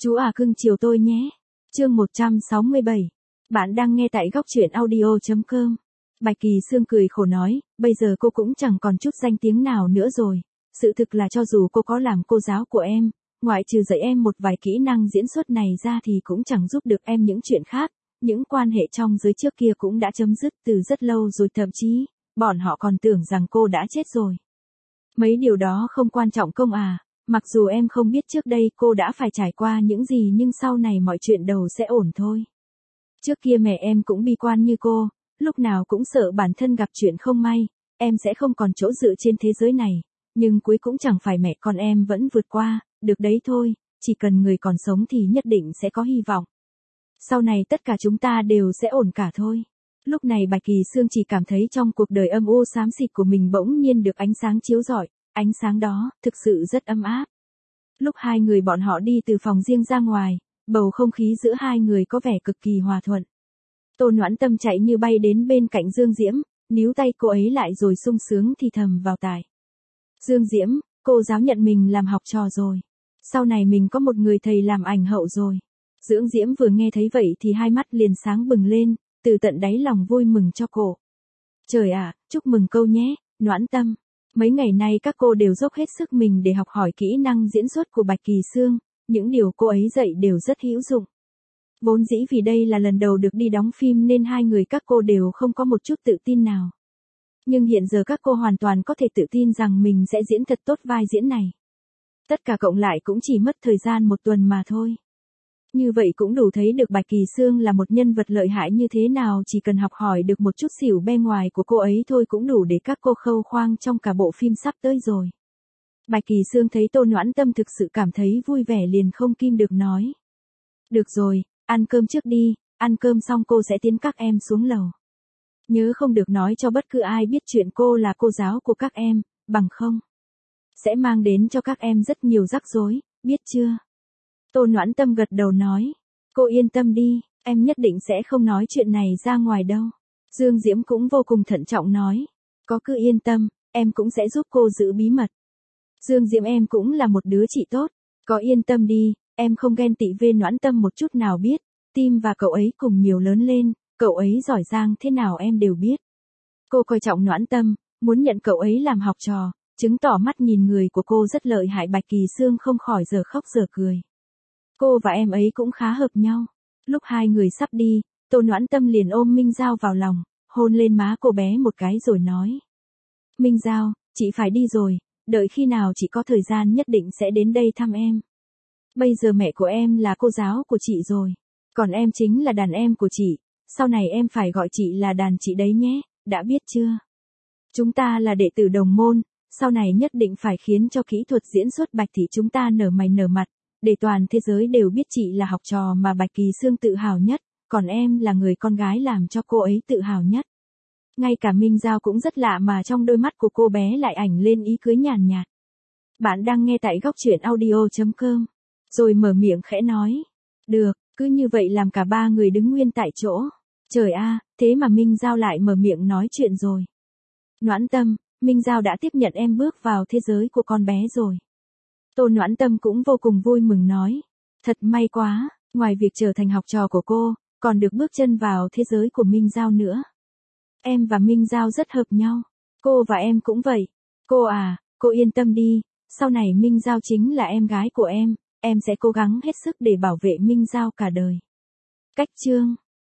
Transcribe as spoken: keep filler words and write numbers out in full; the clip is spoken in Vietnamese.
Chú à cưng chiều tôi nhé. Chương một trăm sáu mươi bảy. Bạn đang nghe tại góc truyện audio chấm com. Bạch Kỳ Sương cười khổ nói, bây giờ cô cũng chẳng còn chút danh tiếng nào nữa rồi. Sự thực là cho dù cô có làm cô giáo của em, ngoại trừ dạy em một vài kỹ năng diễn xuất này ra thì cũng chẳng giúp được em những chuyện khác. Những quan hệ trong giới trước kia cũng đã chấm dứt từ rất lâu rồi, thậm chí, bọn họ còn tưởng rằng cô đã chết rồi. Mấy điều đó không quan trọng công à, mặc dù em không biết trước đây cô đã phải trải qua những gì nhưng sau này mọi chuyện đều sẽ ổn thôi. Trước kia mẹ em cũng bi quan như cô, lúc nào cũng sợ bản thân gặp chuyện không may, em sẽ không còn chỗ dựa trên thế giới này, nhưng cuối cũng chẳng phải mẹ con em vẫn vượt qua, được đấy thôi, chỉ cần người còn sống thì nhất định sẽ có hy vọng. Sau này tất cả chúng ta đều sẽ ổn cả thôi. Lúc này Bạch Kỳ Sương chỉ cảm thấy trong cuộc đời âm u xám xịt của mình bỗng nhiên được ánh sáng chiếu rọi, ánh sáng đó thực sự rất ấm áp. Lúc hai người bọn họ đi từ phòng riêng ra ngoài, bầu không khí giữa hai người có vẻ cực kỳ hòa thuận. Tô Noãn Tâm chạy như bay đến bên cạnh Dương Diễm, níu tay cô ấy lại rồi sung sướng thì thầm vào tai. Dương Diễm, cô giáo nhận mình làm học trò rồi. Sau này mình có một người thầy làm ảnh hậu rồi. Dương Diễm vừa nghe thấy vậy thì hai mắt liền sáng bừng lên, từ tận đáy lòng vui mừng cho cô. Trời ạ, chúc mừng cô nhé, Noãn Tâm. Mấy ngày nay các cô đều dốc hết sức mình để học hỏi kỹ năng diễn xuất của Bạch Kỳ Sương, những điều cô ấy dạy đều rất hữu dụng. Vốn dĩ vì đây là lần đầu được đi đóng phim nên hai người các cô đều không có một chút tự tin nào. Nhưng hiện giờ các cô hoàn toàn có thể tự tin rằng mình sẽ diễn thật tốt vai diễn này. Tất cả cộng lại cũng chỉ mất thời gian một tuần mà thôi. Như vậy cũng đủ thấy được Bạch Kỳ Sương là một nhân vật lợi hại như thế nào, chỉ cần học hỏi được một chút xỉu bên ngoài của cô ấy thôi cũng đủ để các cô khâu khoang trong cả bộ phim sắp tới rồi. Bạch Kỳ Sương thấy Tô Noãn Tâm thực sự cảm thấy vui vẻ liền không kim được nói. Được rồi, ăn cơm trước đi, ăn cơm xong cô sẽ tiến các em xuống lầu. Nhớ không được nói cho bất cứ ai biết chuyện cô là cô giáo của các em, bằng không sẽ mang đến cho các em rất nhiều rắc rối, biết chưa? Tô Noãn Tâm gật đầu nói, cô yên tâm đi, em nhất định sẽ không nói chuyện này ra ngoài đâu. Dương Diễm cũng vô cùng thận trọng nói, có cứ yên tâm, em cũng sẽ giúp cô giữ bí mật. Dương Diễm em cũng là một đứa chị tốt, có yên tâm đi, em không ghen tị với Noãn Tâm một chút nào biết, Tim và cậu ấy cùng nhiều lớn lên, cậu ấy giỏi giang thế nào em đều biết. Cô coi trọng Noãn Tâm, muốn nhận cậu ấy làm học trò, chứng tỏ mắt nhìn người của cô rất lợi hại. Bạch Kỳ Sương không khỏi giờ khóc giờ cười. Cô và em ấy cũng khá hợp nhau. Lúc hai người sắp đi, Tô Noãn Tâm liền ôm Minh Giao vào lòng, hôn lên má cô bé một cái rồi nói. Minh Giao, chị phải đi rồi, đợi khi nào chị có thời gian nhất định sẽ đến đây thăm em. Bây giờ mẹ của em là cô giáo của chị rồi, còn em chính là đàn em của chị, sau này em phải gọi chị là đàn chị đấy nhé, đã biết chưa? Chúng ta là đệ tử đồng môn, sau này nhất định phải khiến cho kỹ thuật diễn xuất Bạch thị chúng ta nở mày nở mặt, để toàn thế giới đều biết chị là học trò mà Bạch Kỳ Sương tự hào nhất, còn em là người con gái làm cho cô ấy tự hào nhất. Ngay cả Minh Giao cũng rất lạ mà trong đôi mắt của cô bé lại ảnh lên ý cưới nhàn nhạt. Bạn đang nghe tại góc truyện audio chấm com. Rồi mở miệng khẽ nói. Được, cứ như vậy làm cả ba người đứng nguyên tại chỗ. Trời a, thế mà Minh Giao lại mở miệng nói chuyện rồi. Noãn Tâm, Minh Giao đã tiếp nhận em bước vào thế giới của con bé rồi. Tô Noãn Tâm cũng vô cùng vui mừng nói. Thật may quá, ngoài việc trở thành học trò của cô, còn được bước chân vào thế giới của Minh Giao nữa. Em và Minh Giao rất hợp nhau. Cô và em cũng vậy. Cô à, cô yên tâm đi, sau này Minh Giao chính là em gái của em, em sẽ cố gắng hết sức để bảo vệ Minh Giao cả đời. Cách chương